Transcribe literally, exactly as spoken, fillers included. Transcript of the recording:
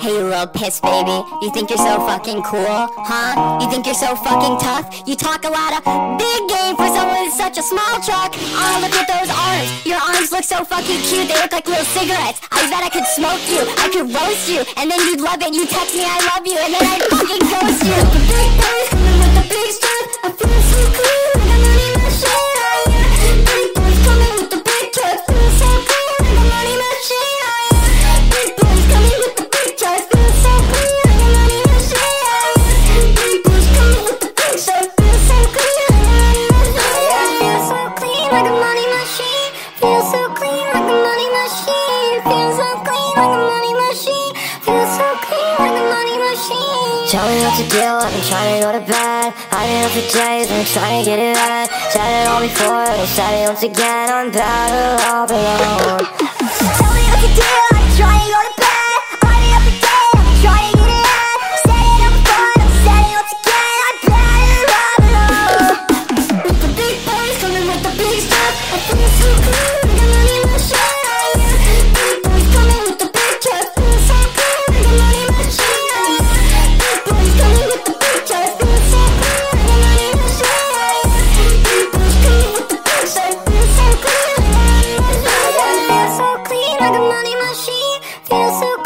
Hey, you little piss baby, you think you're so fucking cool, huh? You think you're so fucking tough? You talk a lot of big game for someone with such a small truck. Oh, look at those arms. Your arms look so fucking cute, they look like little cigarettes. I bet I could smoke you, I could roast you, and then you'd love it. You text me I love you, and then I'd fucking ghost you. The big boys coming with the big stuff. I feel so clean, like I'm money machine. Oh yeah, big boys coming with the big truck. Feel so clean, like I'm money machine. Oh yeah, big boys coming with the big truck. Feel so clean, like I'm money machine. Oh yeah, big boys coming with the big truck. Feel so clean, like I'm money machine. Feel so clean, like a money machine. Feel so clean, like a money machine. Feel so clean, like a money machine. Feel so clean, like a money machine. Tell me what to do, I've been trying to go to bed. I've been up for days, been trying to get it right. Said it all before, I said it once again. I'm better off alone. Tell me what to do, I've been trying to go to bed. I've been up for days, I've been trying to get it right. Said it all before, I said it once again. I'm better off alone. With the big boys coming with the big stuff. I feel so cool, like a money machine. Oh yeah, big boys coming with the big truck. Feel so cool, like a money machine. Oh yeah, big boys coming with the big truck. Feel so cool, like a money machine. Oh yeah, big boys coming with the big truck. Feel so cool, like a money machine. Feel so clean, like a money machine. Feel so